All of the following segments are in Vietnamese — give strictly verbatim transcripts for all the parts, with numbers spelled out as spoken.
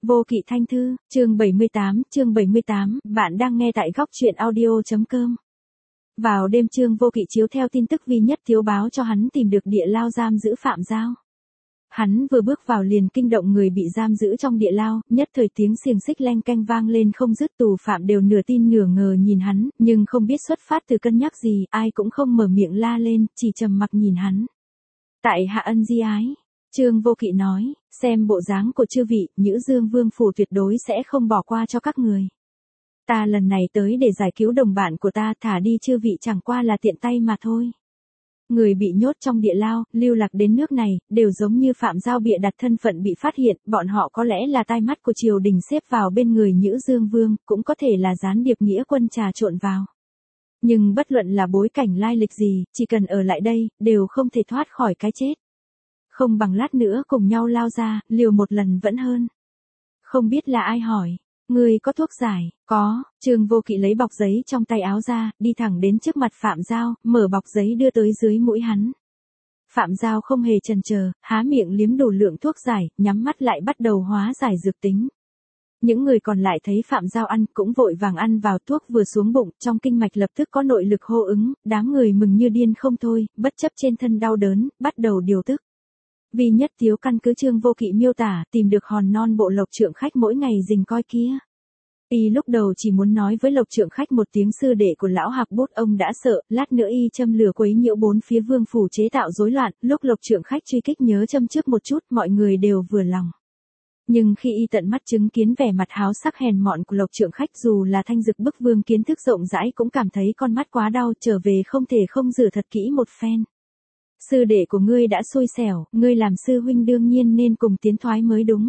Vô Kỵ Thanh Thư, chương bảy mươi tám, chương bảy mươi tám, bạn đang nghe tại góc truyện audio.com. Vào đêm Trương Vô Kỵ chiếu theo tin tức Vi Nhất Thiếu báo cho hắn tìm được địa lao giam giữ Phạm Giao. Hắn vừa bước vào liền kinh động người bị giam giữ trong địa lao, nhất thời tiếng xiềng xích leng keng vang lên không dứt, tù phạm đều nửa tin nửa ngờ nhìn hắn, nhưng không biết xuất phát từ cân nhắc gì, ai cũng không mở miệng la lên, chỉ trầm mặc nhìn hắn. Tại hạ ân di ái. Trương Vô Kỵ nói, xem bộ dáng của chư vị, Nhữ Dương Vương phủ tuyệt đối sẽ không bỏ qua cho các người. Ta lần này tới để giải cứu đồng bạn của ta, thả đi chư vị chẳng qua là tiện tay mà thôi. Người bị nhốt trong địa lao, lưu lạc đến nước này, đều giống như Phạm Giao bịa đặt thân phận bị phát hiện, bọn họ có lẽ là tai mắt của triều đình xếp vào bên người Nhữ Dương Vương, cũng có thể là gián điệp nghĩa quân trà trộn vào. Nhưng bất luận là bối cảnh lai lịch gì, chỉ cần ở lại đây, đều không thể thoát khỏi cái chết. Không bằng lát nữa cùng nhau lao ra, liều một lần vẫn hơn. Không biết là ai hỏi, người có thuốc giải? Có. Trương Vô Kỵ lấy bọc giấy trong tay áo ra, đi thẳng đến trước mặt Phạm Giao, mở bọc giấy đưa tới dưới mũi hắn. Phạm Giao không hề chần chờ, há miệng liếm đủ lượng thuốc giải, nhắm mắt lại bắt đầu hóa giải dược tính. Những người còn lại thấy Phạm Giao ăn cũng vội vàng ăn vào, thuốc vừa xuống bụng, trong kinh mạch lập tức có nội lực hô ứng, đám người mừng như điên không thôi, bất chấp trên thân đau đớn, bắt đầu điều tức. Vi Nhất Thiếu căn cứ Trương Vô Kỵ miêu tả, tìm được hòn non bộ Lộc Trượng Khách mỗi ngày rình coi kia. Y lúc đầu chỉ muốn nói với Lộc Trượng Khách một tiếng sư đệ của lão Hạc Bốt, ông đã sợ, lát nữa y châm lửa quấy nhiễu bốn phía vương phủ chế tạo rối loạn, lúc Lộc Trượng Khách truy kích nhớ châm trước một chút, mọi người đều vừa lòng. Nhưng khi y tận mắt chứng kiến vẻ mặt háo sắc hèn mọn của Lộc Trượng Khách, dù là Thanh Dực Bức Vương kiến thức rộng rãi cũng cảm thấy con mắt quá đau, trở về không thể không rửa thật kỹ một phen. Sư đệ của ngươi đã xui xẻo, ngươi làm sư huynh đương nhiên nên cùng tiến thoái mới đúng.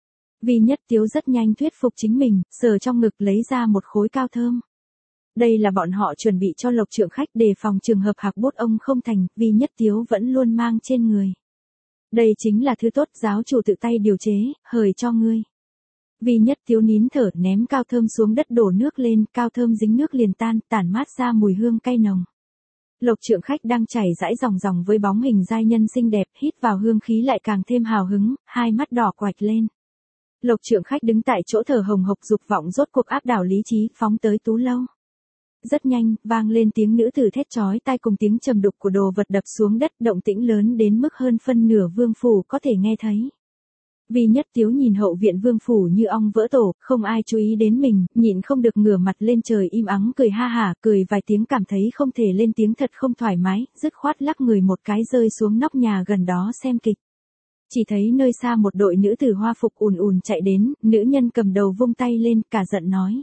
Vi Nhất Tiếu rất nhanh thuyết phục chính mình, sờ trong ngực lấy ra một khối cao thơm. Đây là bọn họ chuẩn bị cho Lộc Trượng Khách đề phòng trường hợp Hạc Bốt ông không thành, Vi Nhất Tiếu vẫn luôn mang trên người. Đây chính là thứ tốt giáo chủ tự tay điều chế, hời cho ngươi. Vi Nhất Tiếu nín thở ném cao thơm xuống đất, đổ nước lên, cao thơm dính nước liền tan, tản mát ra mùi hương cay nồng. Lộc Trượng Khách đang chảy rãi ròng ròng với bóng hình giai nhân xinh đẹp, hít vào hương khí lại càng thêm hào hứng, hai mắt đỏ quạch lên. Lộc Trượng Khách đứng tại chỗ thở hồng hộc, dục vọng rốt cuộc áp đảo lý trí, phóng tới tú lâu. Rất nhanh, vang lên tiếng nữ tử thét chói tai cùng tiếng trầm đục của đồ vật đập xuống đất, động tĩnh lớn đến mức hơn phân nửa vương phủ có thể nghe thấy. Vi Nhất Tiếu nhìn hậu viện vương phủ như ong vỡ tổ, không ai chú ý đến mình, nhịn không được ngửa mặt lên trời im ắng cười ha hả, cười vài tiếng cảm thấy không thể lên tiếng thật không thoải mái, dứt khoát lắc người một cái rơi xuống nóc nhà gần đó xem kịch. Chỉ thấy nơi xa một đội nữ tử hoa phục ùn ùn chạy đến, nữ nhân cầm đầu vung tay lên, cả giận nói.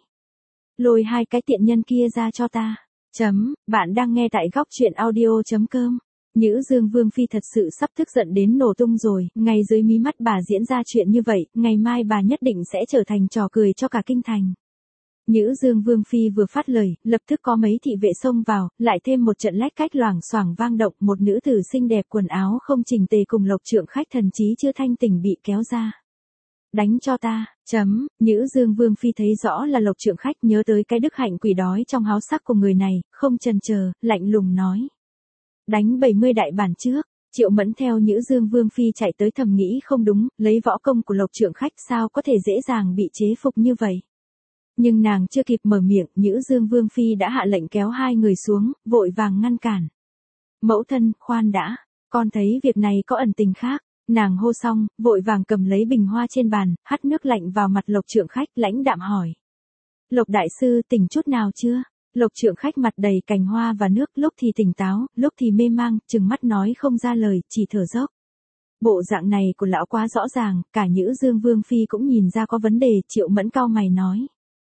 Lôi hai cái tiện nhân kia ra cho ta. Chấm, bạn đang nghe tại góc truyện audio.com. Nhữ Dương Vương Phi thật sự sắp tức giận đến nổ tung rồi, ngay dưới mí mắt bà diễn ra chuyện như vậy, ngày mai bà nhất định sẽ trở thành trò cười cho cả kinh thành. Nhữ Dương Vương Phi vừa phát lời, lập tức có mấy thị vệ xông vào, lại thêm một trận lách cách loảng xoảng vang động, một nữ tử xinh đẹp quần áo không chỉnh tề cùng Lộc Trượng Khách thần chí chưa thanh tỉnh bị kéo ra. Đánh cho ta, chấm, Nhữ Dương Vương Phi thấy rõ là Lộc Trượng Khách, nhớ tới cái đức hạnh quỷ đói trong háo sắc của người này, không chần chờ, lạnh lùng nói. Đánh bảy mươi đại bản trước. Triệu Mẫn theo Nhữ Dương Vương Phi chạy tới, thầm nghĩ không đúng, lấy võ công của Lộc Trượng Khách sao có thể dễ dàng bị chế phục như vậy. Nhưng nàng chưa kịp mở miệng, Nhữ Dương Vương Phi đã hạ lệnh kéo hai người xuống, vội vàng ngăn cản. Mẫu thân, khoan đã, con thấy việc này có ẩn tình khác. Nàng hô xong, vội vàng cầm lấy bình hoa trên bàn, hắt nước lạnh vào mặt Lộc Trượng Khách, lãnh đạm hỏi. Lộc đại sư tỉnh chút nào chưa? Lộc Trượng Khách mặt đầy cành hoa và nước, lúc thì tỉnh táo, lúc thì mê mang, trừng mắt nói không ra lời, chỉ thở dốc. Bộ dạng này của lão quá rõ ràng, cả Nhữ Dương Vương Phi cũng nhìn ra có vấn đề. Triệu Mẫn cau mày nói.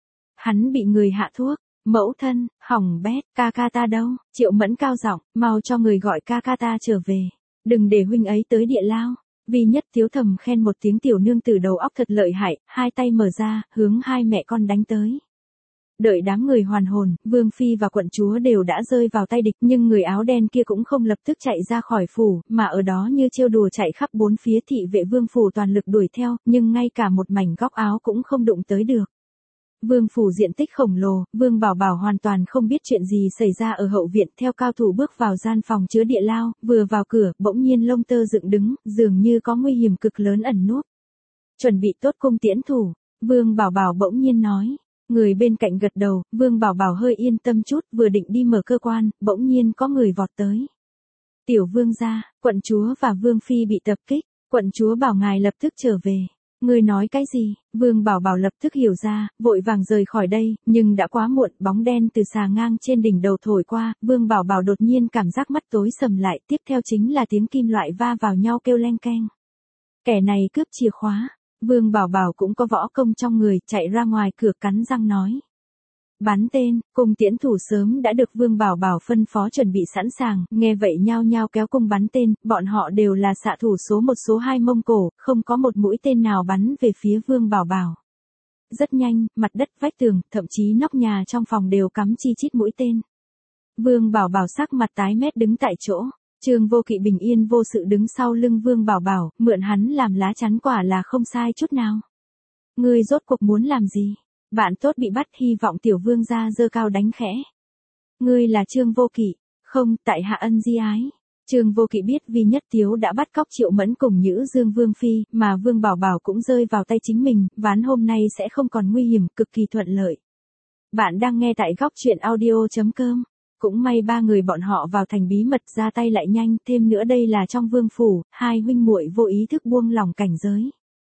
Hắn bị người hạ thuốc. Mẫu thân, hỏng bét, ca ca ta đâu? Triệu Mẫn cao giọng, mau cho người gọi ca ca ta trở về. Đừng để huynh ấy tới địa lao. Vi Nhất Tiếu thầm khen một tiếng, tiểu nương tử đầu óc thật lợi hại, hai tay mở ra, hướng hai mẹ con đánh tới. Đợi đám người hoàn hồn, Vương Phi và quận chúa đều đã rơi vào tay địch, nhưng người áo đen kia cũng không lập tức chạy ra khỏi phủ, mà ở đó như trêu đùa chạy khắp bốn phía. Thị vệ vương phủ toàn lực đuổi theo, nhưng ngay cả một mảnh góc áo cũng không đụng tới được. Vương phủ diện tích khổng lồ, Vương Bảo Bảo hoàn toàn không biết chuyện gì xảy ra ở hậu viện, theo cao thủ bước vào gian phòng chứa địa lao, vừa vào cửa, bỗng nhiên lông tơ dựng đứng, dường như có nguy hiểm cực lớn ẩn núp. Chuẩn bị tốt cung tiễn thủ, Vương Bảo Bảo bỗng nhiên nói. Người bên cạnh gật đầu, Vương Bảo Bảo hơi yên tâm chút, vừa định đi mở cơ quan, bỗng nhiên có người vọt tới. Tiểu vương gia, quận chúa và vương phi bị tập kích, quận chúa bảo ngài lập tức trở về. Người nói cái gì? Vương Bảo Bảo lập tức hiểu ra, vội vàng rời khỏi đây, nhưng đã quá muộn, bóng đen từ xà ngang trên đỉnh đầu thổi qua, Vương Bảo Bảo đột nhiên cảm giác mắt tối sầm lại, tiếp theo chính là tiếng kim loại va vào nhau kêu leng keng. Kẻ này cướp chìa khóa. Vương Bảo Bảo cũng có võ công trong người, chạy ra ngoài cửa cắn răng nói. Bắn tên, cung tiễn thủ sớm đã được Vương Bảo Bảo phân phó chuẩn bị sẵn sàng, nghe vậy nhao nhao kéo cung bắn tên, bọn họ đều là xạ thủ số một số hai Mông Cổ, không có một mũi tên nào bắn về phía Vương Bảo Bảo. Rất nhanh, mặt đất vách tường, thậm chí nóc nhà trong phòng đều cắm chi chít mũi tên. Vương Bảo Bảo sắc mặt tái mét đứng tại chỗ. Trương Vô Kỵ bình yên vô sự đứng sau lưng Vương Bảo Bảo, mượn hắn làm lá chắn quả là không sai chút nào. Ngươi rốt cuộc muốn làm gì? Bạn tốt bị bắt, hy vọng tiểu vương gia giơ cao đánh khẽ. Ngươi là Trương Vô Kỵ? Không, tại hạ ân di ái. Trương Vô Kỵ biết Vi Nhất Tiếu đã bắt cóc Triệu Mẫn cùng Nhữ Dương Vương Phi, mà Vương Bảo Bảo cũng rơi vào tay chính mình, ván hôm nay sẽ không còn nguy hiểm, cực kỳ thuận lợi. Bạn đang nghe tại góc truyện audio chấm com. Cũng may ba người bọn họ vào thành bí mật ra tay lại nhanh, thêm nữa đây là trong vương phủ, hai huynh muội vô ý thức buông lỏng cảnh giới.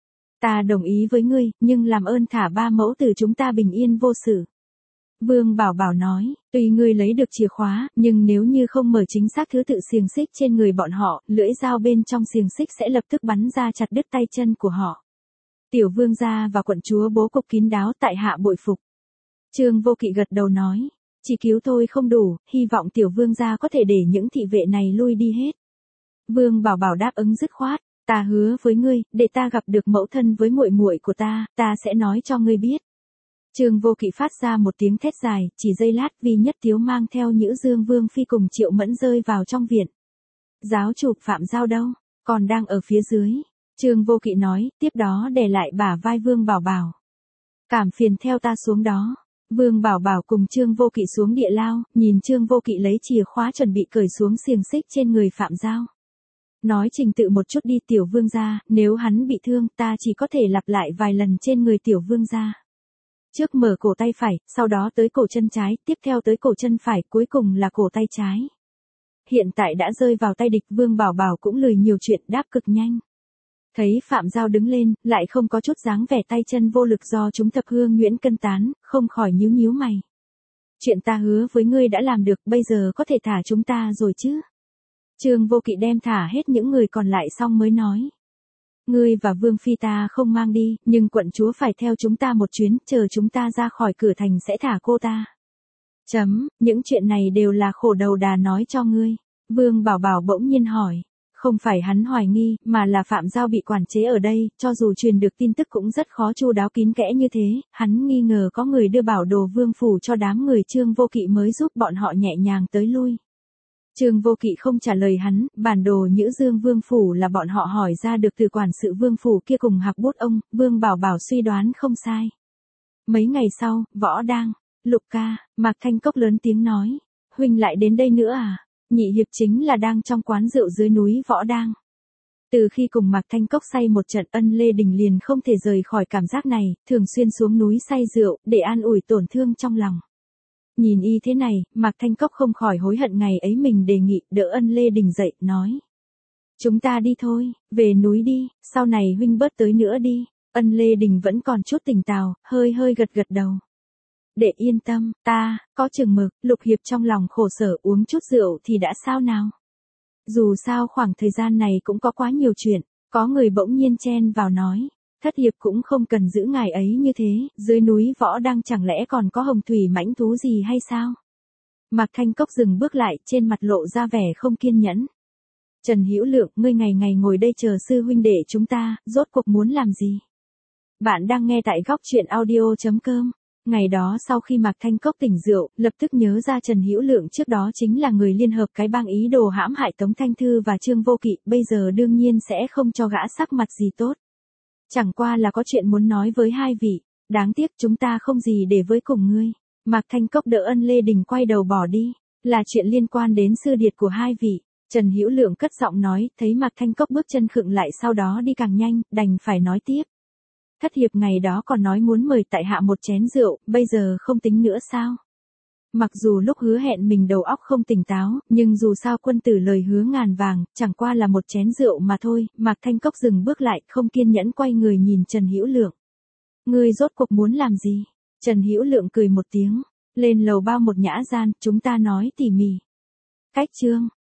Ta đồng ý với ngươi, nhưng làm ơn thả ba mẫu tử chúng ta bình yên vô sự. Vương Bảo Bảo nói, tuy ngươi lấy được chìa khóa, nhưng nếu như không mở chính xác thứ tự xiềng xích trên người bọn họ, lưỡi dao bên trong xiềng xích sẽ lập tức bắn ra chặt đứt tay chân của họ. Tiểu vương gia và quận chúa bố cục kín đáo, tại hạ bội phục. Trương Vô Kỵ gật đầu nói. Chỉ cứu tôi không đủ, hy vọng tiểu vương gia có thể để những thị vệ này lui đi hết. Vương Bảo Bảo đáp ứng dứt khoát, ta hứa với ngươi, để ta gặp được mẫu thân với muội muội của ta, ta sẽ nói cho ngươi biết. Trương Vô Kỵ phát ra một tiếng thét dài, chỉ giây lát Vi Nhất Tiếu mang theo Nhữ Dương Vương Phi cùng Triệu Mẫn rơi vào trong viện. Giáo chủ Phạm Giao đâu? Còn đang ở phía dưới. Trương Vô Kỵ nói, tiếp đó đè lại bả vai Vương Bảo Bảo. Cảm phiền theo ta xuống đó. Vương Bảo Bảo cùng Trương Vô Kỵ xuống địa lao, nhìn Trương Vô Kỵ lấy chìa khóa chuẩn bị cởi xuống xiềng xích trên người Phạm Giao. Nói trình tự một chút đi tiểu vương gia, nếu hắn bị thương ta chỉ có thể lặp lại vài lần trên người tiểu vương gia. Trước mở cổ tay phải, sau đó tới cổ chân trái, tiếp theo tới cổ chân phải, cuối cùng là cổ tay trái. Hiện tại đã rơi vào tay địch, Vương Bảo Bảo cũng lười nhiều chuyện, đáp cực nhanh. Thấy Phạm Giao đứng lên, lại không có chút dáng vẻ tay chân vô lực do chúng thập hương nhuyễn cân tán, không khỏi nhíu nhíu mày. Chuyện ta hứa với ngươi đã làm được, bây giờ có thể thả chúng ta rồi chứ? Trương Vô Kỵ đem thả hết những người còn lại xong mới nói. Ngươi và Vương Phi ta không mang đi, nhưng quận chúa phải theo chúng ta một chuyến, chờ chúng ta ra khỏi cửa thành sẽ thả cô ta. Chấm, những chuyện này đều là khổ đầu đà nói cho ngươi. Vương Bảo Bảo bỗng nhiên hỏi. Không phải hắn hoài nghi, mà là Phạm Giao bị quản chế ở đây, cho dù truyền được tin tức cũng rất khó chu đáo kín kẽ như thế, hắn nghi ngờ có người đưa bảo đồ vương phủ cho đám người Trương Vô Kỵ mới giúp bọn họ nhẹ nhàng tới lui. Trương Vô Kỵ không trả lời hắn, bản đồ Nhữ Dương Vương phủ là bọn họ hỏi ra được từ quản sự vương phủ kia cùng Hạc Bút ông, Vương Bảo Bảo suy đoán không sai. Mấy ngày sau, Võ Đang, Lục ca, Mạc Thanh Cốc lớn tiếng nói, huynh lại đến đây nữa à? Nhị hiệp chính là đang trong quán rượu dưới núi Võ Đang. Từ khi cùng Mạc Thanh Cốc say một trận, Ân Lê Đình liền không thể rời khỏi cảm giác này, thường xuyên xuống núi say rượu, để an ủi tổn thương trong lòng. Nhìn y thế này, Mạc Thanh Cốc không khỏi hối hận ngày ấy mình đề nghị, đỡ Ân Lê Đình dậy, nói. Chúng ta đi thôi, về núi đi, sau này huynh bớt tới nữa đi. Ân Lê Đình vẫn còn chút tỉnh táo, hơi hơi gật gật đầu. Để yên tâm, ta, có chừng mực, Lục hiệp trong lòng khổ sở, uống chút rượu thì đã sao nào. Dù sao khoảng thời gian này cũng có quá nhiều chuyện, có người bỗng nhiên chen vào nói. Thất hiệp cũng không cần giữ ngài ấy như thế, dưới núi Võ Đang chẳng lẽ còn có hồng thủy mãnh thú gì hay sao? Mạc Thanh Cốc dừng bước lại, trên mặt lộ ra vẻ không kiên nhẫn. Trần Hữu Lượng, ngươi ngày ngày ngồi đây chờ sư huynh đệ chúng ta, rốt cuộc muốn làm gì? Bạn đang nghe tại góc truyện audio chấm com. Ngày đó sau khi Mạc Thanh Cốc tỉnh rượu, lập tức nhớ ra Trần Hữu Lượng trước đó chính là người liên hợp cái bang ý đồ hãm hại Tống Thanh Thư và Trương Vô Kỵ, bây giờ đương nhiên sẽ không cho gã sắc mặt gì tốt. Chẳng qua là có chuyện muốn nói với hai vị, đáng tiếc chúng ta không gì để với cùng ngươi. Mạc Thanh Cốc đỡ Ân Lê Đình quay đầu bỏ đi, là chuyện liên quan đến sư điệt của hai vị. Trần Hữu Lượng cất giọng nói, thấy Mạc Thanh Cốc bước chân khựng lại sau đó đi càng nhanh, đành phải nói tiếp. Thất hiệp ngày đó còn nói muốn mời tại hạ một chén rượu, bây giờ không tính nữa sao? Mặc dù lúc hứa hẹn mình đầu óc không tỉnh táo, nhưng dù sao quân tử lời hứa ngàn vàng, chẳng qua là một chén rượu mà thôi. Mạc Thanh Cốc dừng bước lại, không kiên nhẫn quay người nhìn Trần Hữu Lượng. Ngươi rốt cuộc muốn làm gì? Trần Hữu Lượng cười một tiếng, lên lầu bao một nhã gian, chúng ta nói tỉ mỉ. Cách chương